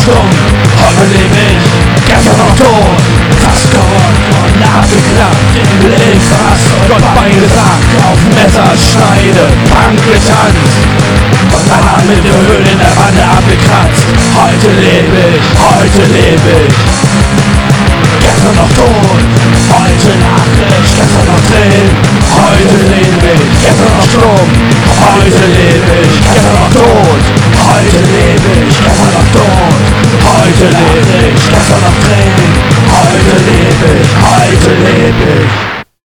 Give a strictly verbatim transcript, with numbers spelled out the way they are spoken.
stumm, heute lebe ich, gestern noch tot. Fast gerollt und abgeklappt, links fast und Gott beigesagt, auf Messerschneide, Punk getanzt und mein Arm mit der Höhle in der Wanne abgekratzt. Heute lebe ich, heute lebe ich, gestern noch tot, heute Nachricht, gestern noch Tränen. Heute lebe ich, gestern noch stumm, heute lebe ich, gestern noch tot. Heute lebe ich, gestern noch tot, heute lebe ich, gestern noch Tränen. Heute lebe ich, heute lebe